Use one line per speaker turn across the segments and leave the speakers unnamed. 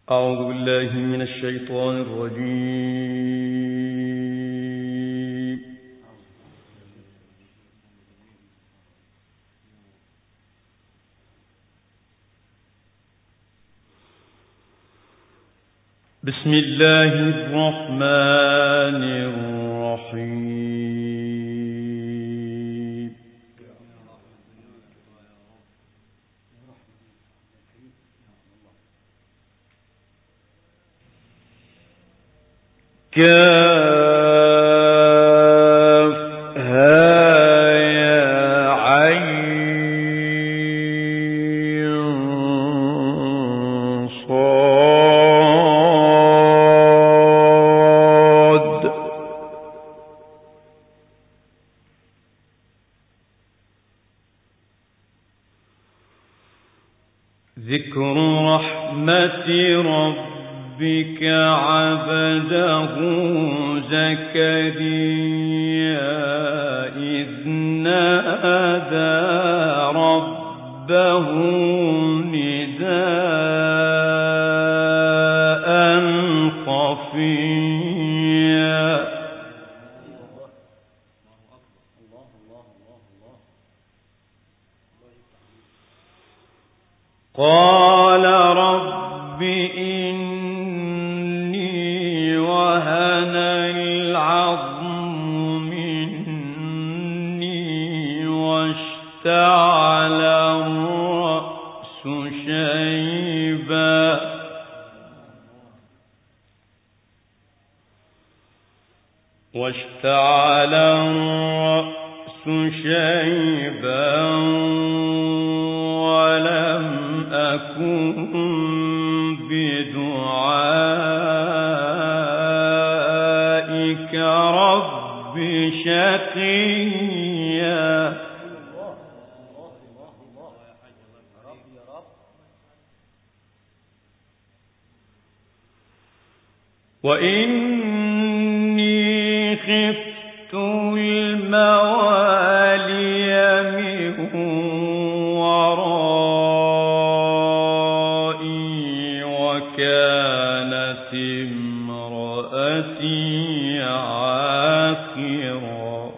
أعوذ بالله من الشيطان الرجيم. بسم الله الرحمن الرحيم. كافها يا عين صاد ذكر رحمة ربك عبده زكريا إذ نادى ربه نداء خفيا قال رب إني وهن العظم مني واشتعل الرأس شيبا ولم أكن بدعائك رب شقيا وإني خفت الموالي من ورائي وكانت امرأتي عاقرا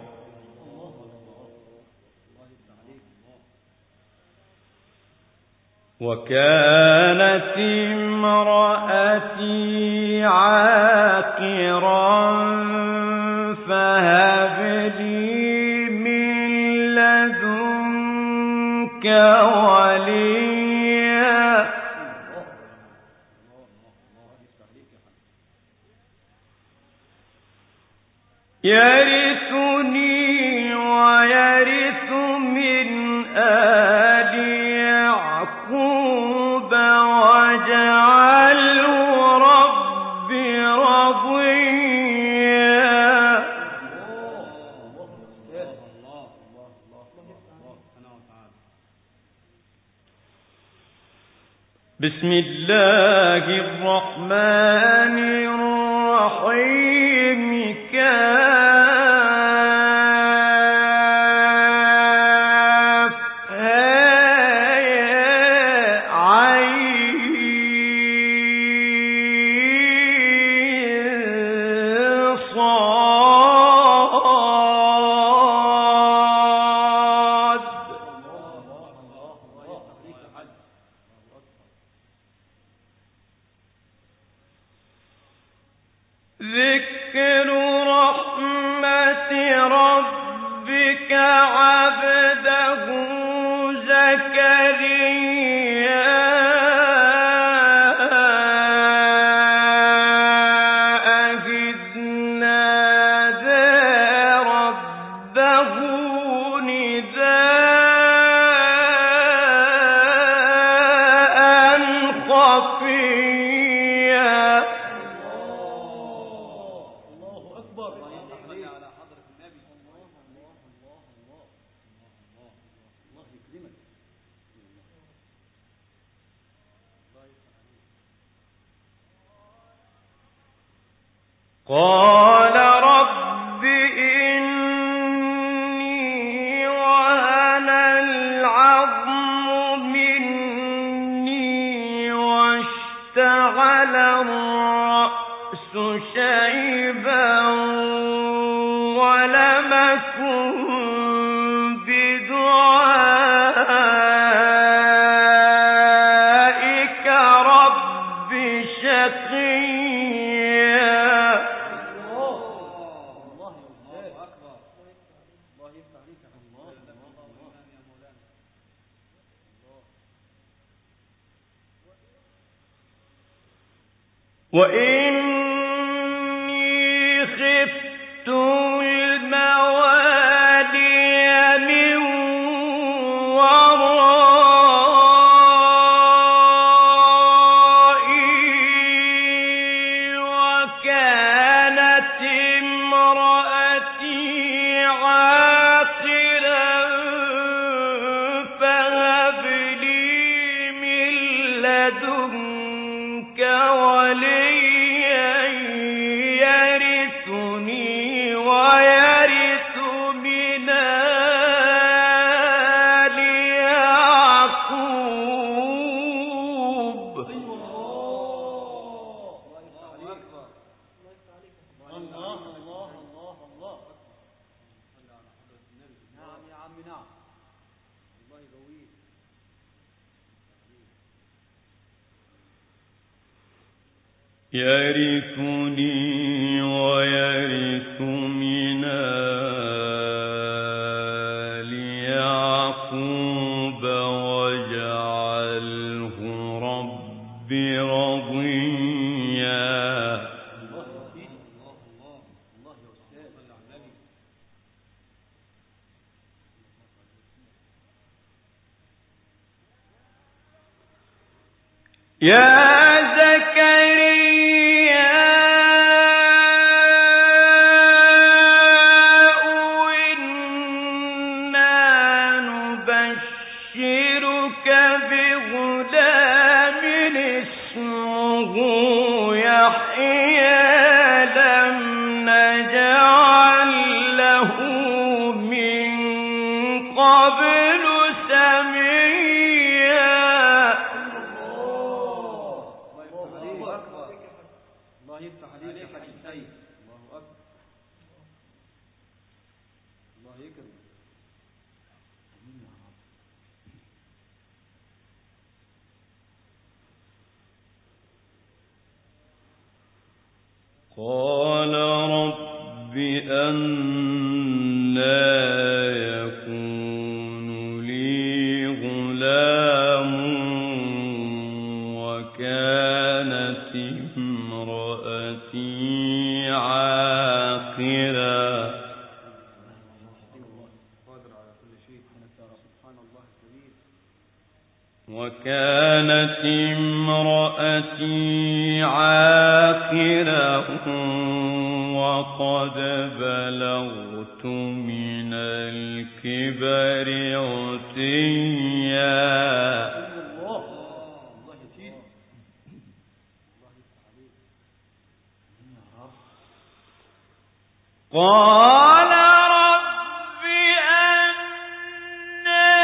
فهب لي من لدنك وليا يرثني ويرث من آل يعقوب واجعله رب رضيا بسم الله الرحمن الرحيم ذكر رحمة ربك عبده زكريا إذ نادى ربه نداء خفيا قال رب إني وهن العظم مني واشتعل واشتعل الرأس شيبا ولم أكن بدعائك رب شقيا. وإني خفت الموالي من ورائي وكانت امرأتي عاقرا فهب لي من لدنك وليا يرثني ويرث من آل يعقوب. يرثني ويرث من آل يعقوب واجعله رب رضيا. يا زكريا إنا نبشرك بغلام اسمه يحيى لم نجعل له من قبل سميا.
الله يفتح عليك يا حاج سيد. الله أكبر. الله يكرم.
قال رب أنى يكون لي غلام وكانت امرأتي عاقرا. وكانت امرأتي عاقرا وقد بلغت من الكبر عتيا. قال رب أنى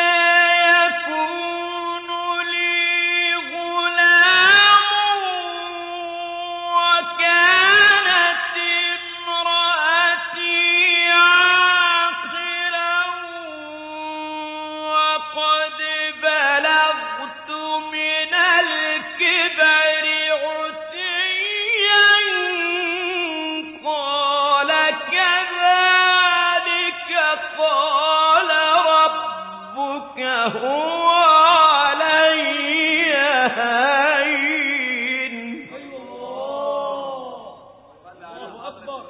يكون لي غلام وكانت امرأتي عاقرا وقد بلغت من الكبر عتيا. قال كذلك قال ربك هو علي هين.
الله أكبر.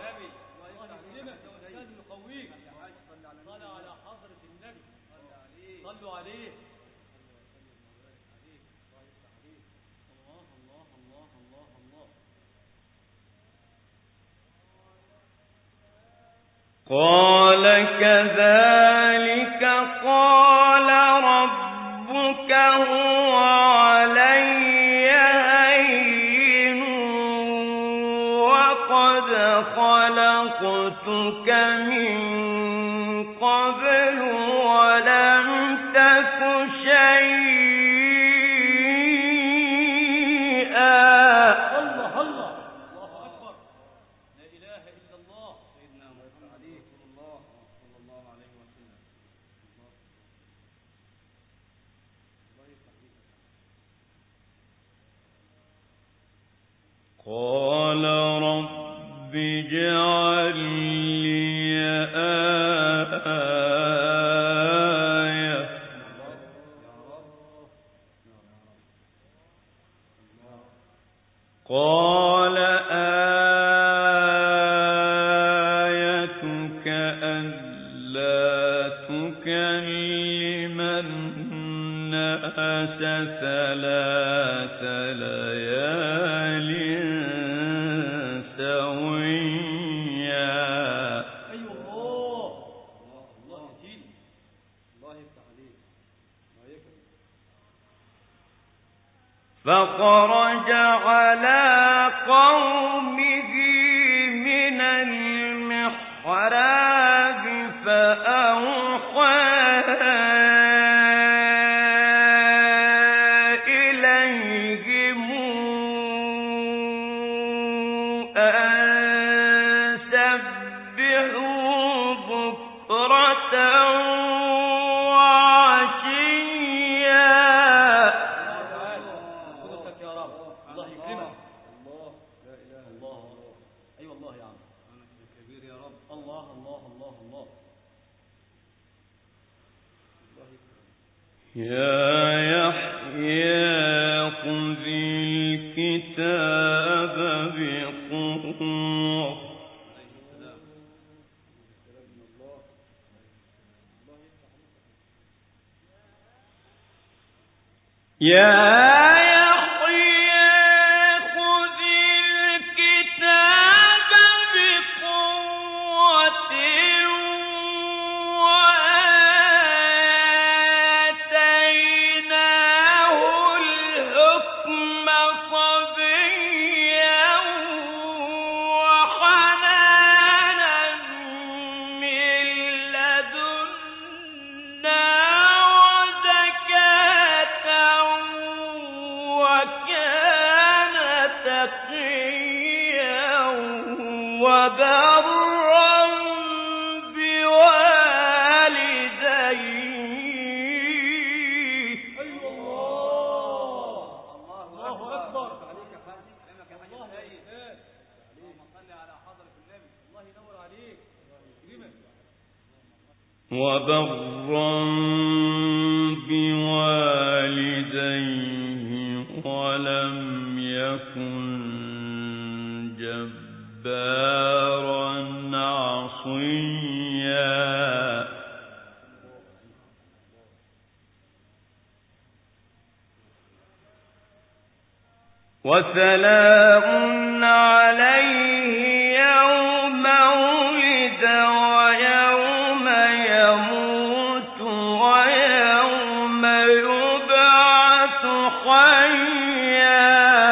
صلوا على حضرة النبي. صلوا عليه. الله الله الله الله الله.
قال كذلك قال ربك هو علي هين وقد خلقتك من قبل ولم تك شيئا. قال رب اجعل لي آية قال آيتك ألا تكلم الناس 3 ليال سويا.
أي الله الله يجيل الله يفتح عليك الله يكرم.
فخرج على قومه من المحراب فأوحى إليهم أن سبحوا بكرة يا يحيى خذ الكتاب بقوة وبرا بوالديه ولم يكن جبارا عصيا. وسلام عليه يوم ولد ويوم يموت ويوم يبعث حيا.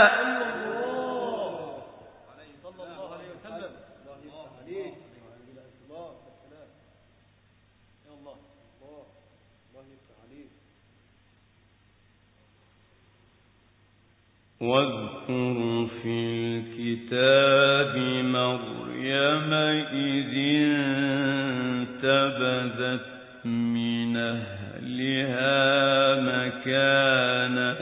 صلى الله عليه وسلم. الله يفتح عليك. الله السلام. يا الله الله الله يفتح عليك.
واذكر في الكتاب مريم إذ انتبذت من أهلها مكانا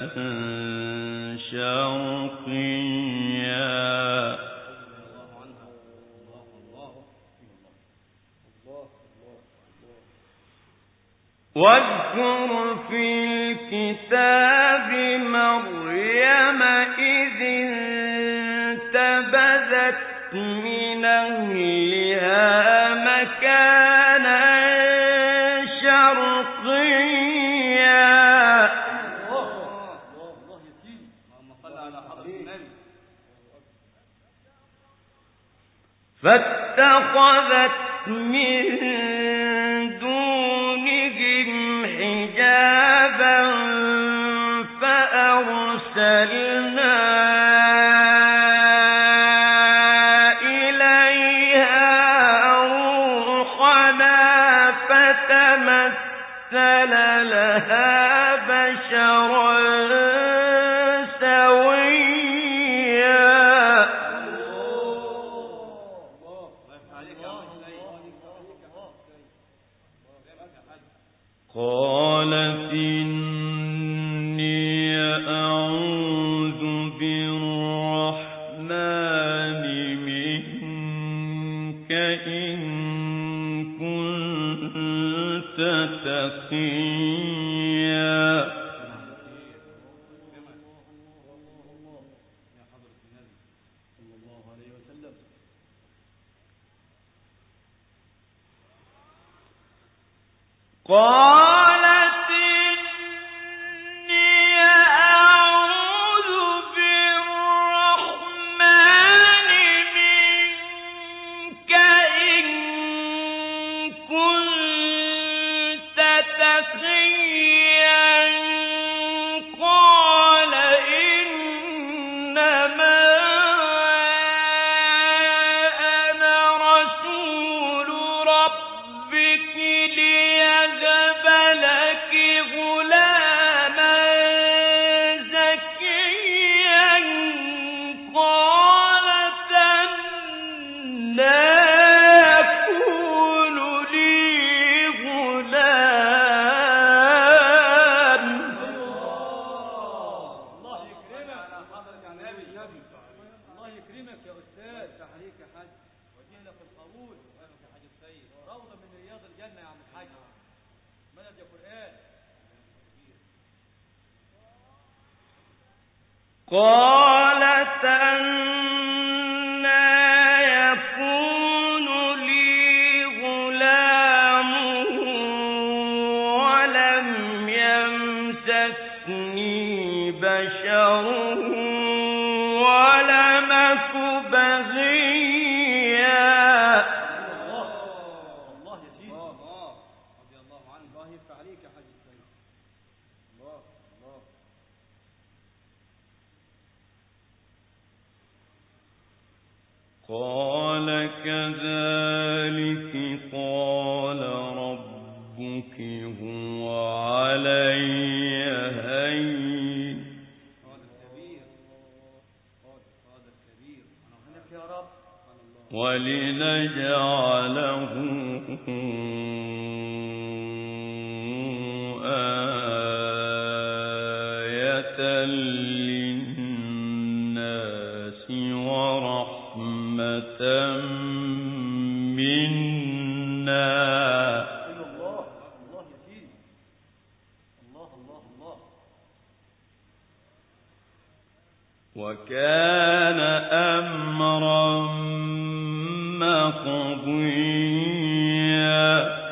شرقيا. واذكر في الكتاب مريم إذ انتبذت من أهلها مكانا شرقيا.
الله يسير. اللهم صل على حضرة النبي.
فاتخذت من دونهم حجابا فأرسلنا إليها روحنا فتمثل لها بشرا قالت إني أعوذ قالت إني أعوذ بالرحمن منك إن كنت تقيا قال إنما أنا رسول ربك ليهب لك غلاما زكيا قالت أنى يكون لي غلام
الله يكرمك على حضرة النبي. الله يكرمك يا أستاذ. تحريك يا حاج ودينا في القبول يا حاج السيد. روضة من رياض الجنة يا عم الحاج. مدد يا قرآن.
قالت أنى يكون لي غلام ولم يمسسني بشر ولم أك بغيا.
الله يا سيدي. الله رضي الله عنه. الله يفتح عليك يا حاج السيد. الله الله.
قال كذلك قال ربك هو علي هين
قادر كبير. قادر كبير. أنا هناك يا رب.
ولنجعله آية للناس ورحمة منا.
الله الله يا سيدي. الله الله الله.
وكان أمرا مقضيا.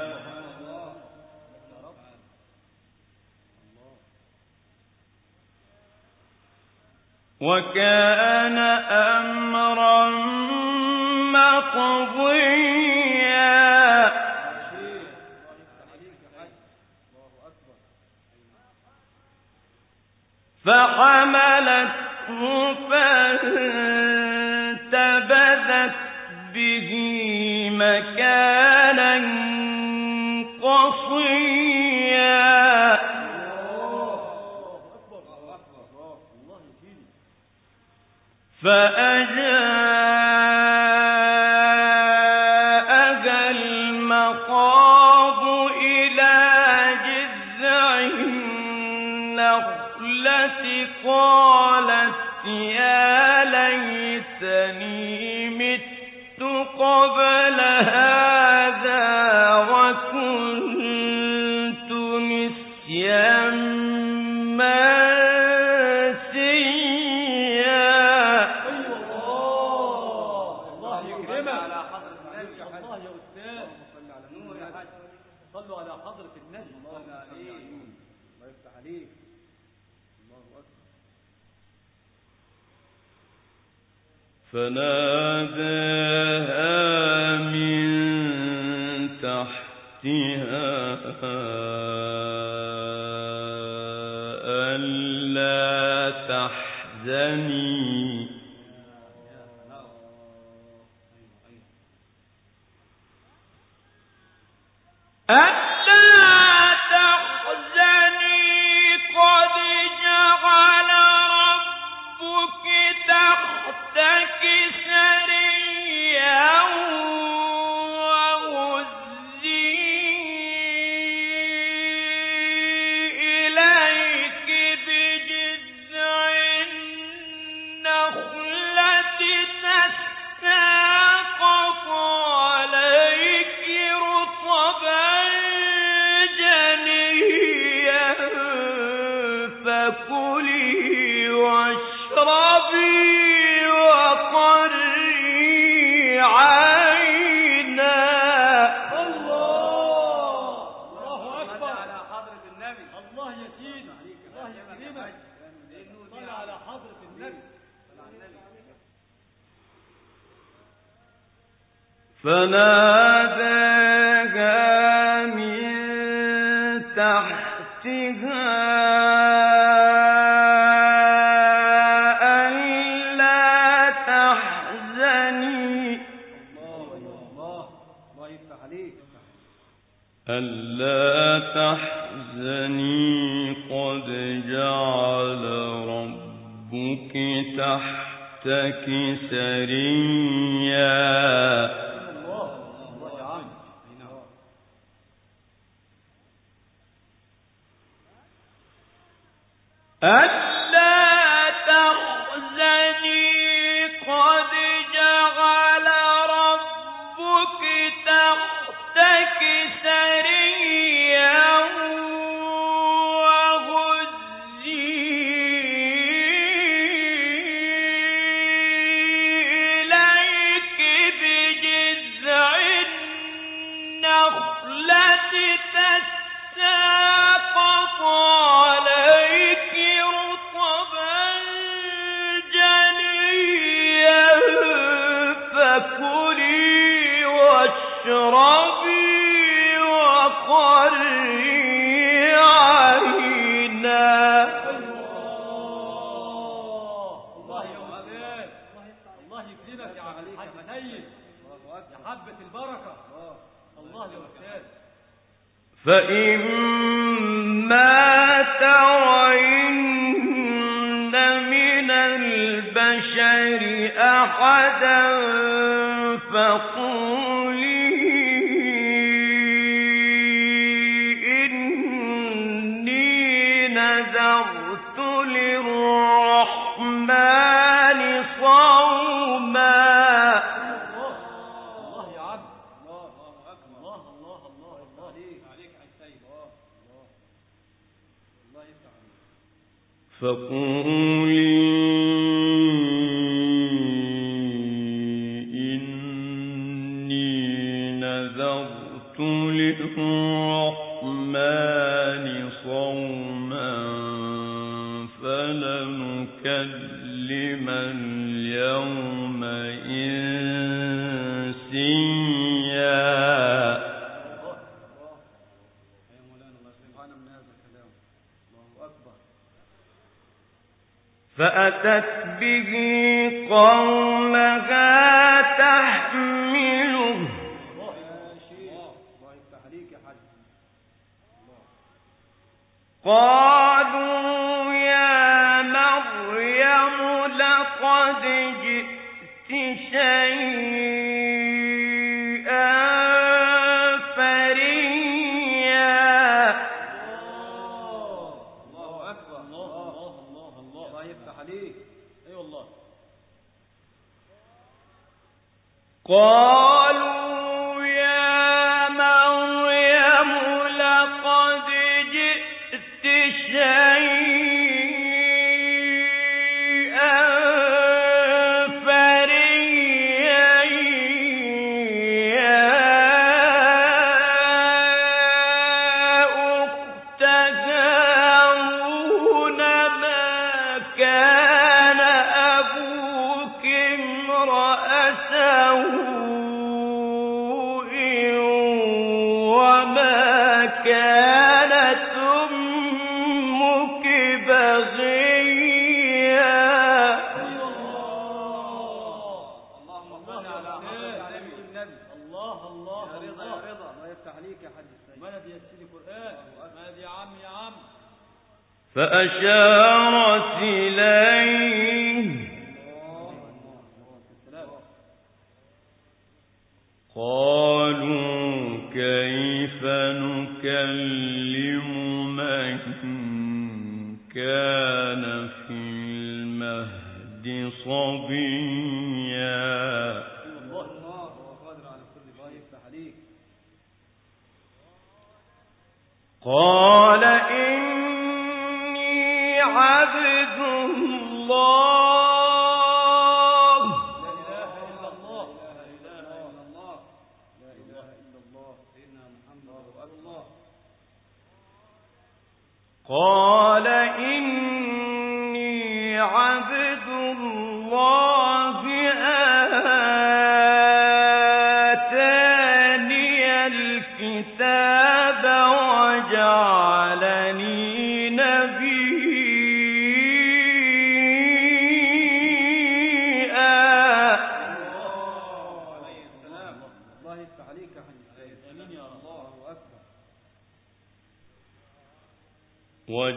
وكان أمرا مقضيا. فحملته فانتبذت به مكانا قصيا. فأجاءها المخاض إلى جذع النخلة قالت يا ليتني مت قبل هذا وكنت نسيا
صلوا على حضرة النبي. الله يفتح عليك. الله أكبر.
فناداها من تحتها ألا تحزني ألا تحزني قد جعل ربك تحتك سريا وهزي إليك بجذع النخلة تساقط عليك رطبا جنيا فكلي واشربي وقري عينا.
الله أكبر.
فناداها من تحتها ألا تحزني ألا تحزني قد جعل ربك تحتك سريا ألا تحزني قد جعل ربك تحتك سريا وهزي إليك بجذع النخلة تساقط عليك رطبا جنيا فكلي واشربي وقري عينا.
الله يا أستاذ، الله يكرمك يا عبد الحاج سيد، يا حبة البركة. الله يا أستاذ.
فإما ترين من البشر أحدا فقولي إني نذرت للرحمن صوما.
الله يا عبد، الله أكبر، الله عليك يا سيد، الله يفتح عليك.
فقولي إني نذرت للرحمن صوما فلنكلم اليوم إنسيا. فأتت به قومها تحمله قالوا يا مريم لقد جئت شيئا فريا.
الله أكبر، الله يفتح عليك. أي والله.
قالوا يا مريم لقد جئت شيئا فريا يا أخت هارون ما كان أبوك امرأ سوء وما كانت أمك بغيا.
اللهم صل على النبي. الله يا رضا يا رضا، الله يفتح عليك يا حاج السيد. مدد يا سيدي قرآن، مدد يا عم يا عم.
فأشارت إليه قالوا كيف نكلم من كان في المهد صبيا.
الله قادر على كل شيء، يفتح عليك.
قال إني عبد الله قال إني عبد الله آتاني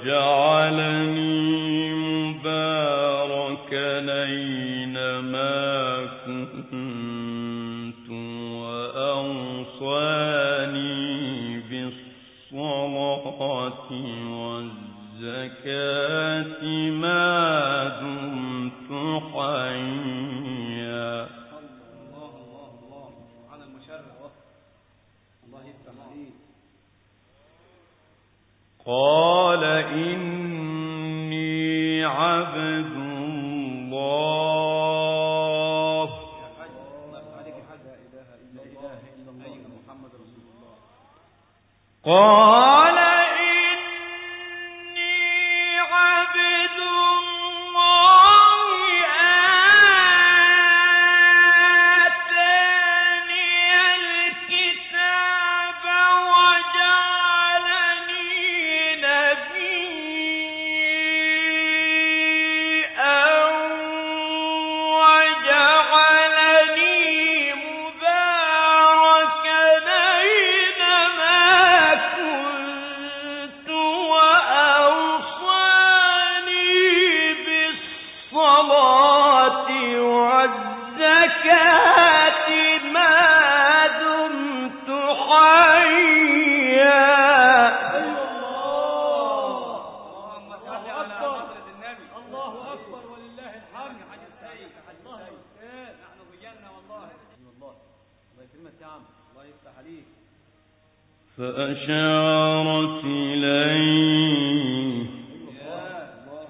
وجعلني مباركا أينما كنت وأوصاني بالصلاة والزكاة ما دمت حيا.
الله الله الله على المشرع، الله يفتح عليك.
قال إني عبد الله.
يا حاج الله يفتح عليك يا حاج. لا إله إلا الله أيها محمد رسول الله.
قال إني عبد الله آتاني الكتاب وجعلني نبيا وجعلني مباركا أينما كنت وأوصاني بالصلاة والزكاة ما دمت حيا.
اللهم صل على حضرة النبي. الله أكبر ولله الحمد. يا حاج السيد، يا حاج السيد، نحن رجالنا والله. الله يكرمك يا عم، الله يفتح عليك.
فأشارت إليه
يا الله.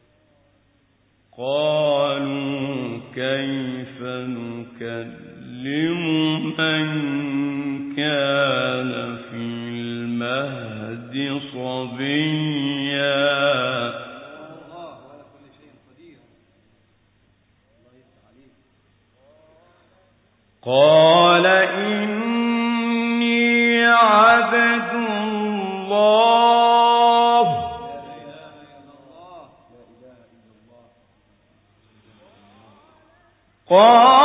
قالوا كيف نكلم من كان في المهد صبيا.
الله على كل شيء قدير. الله يفتح عليك.
قال إني عبد الله
لا إله إلا الله. لا إله إلا الله.
قال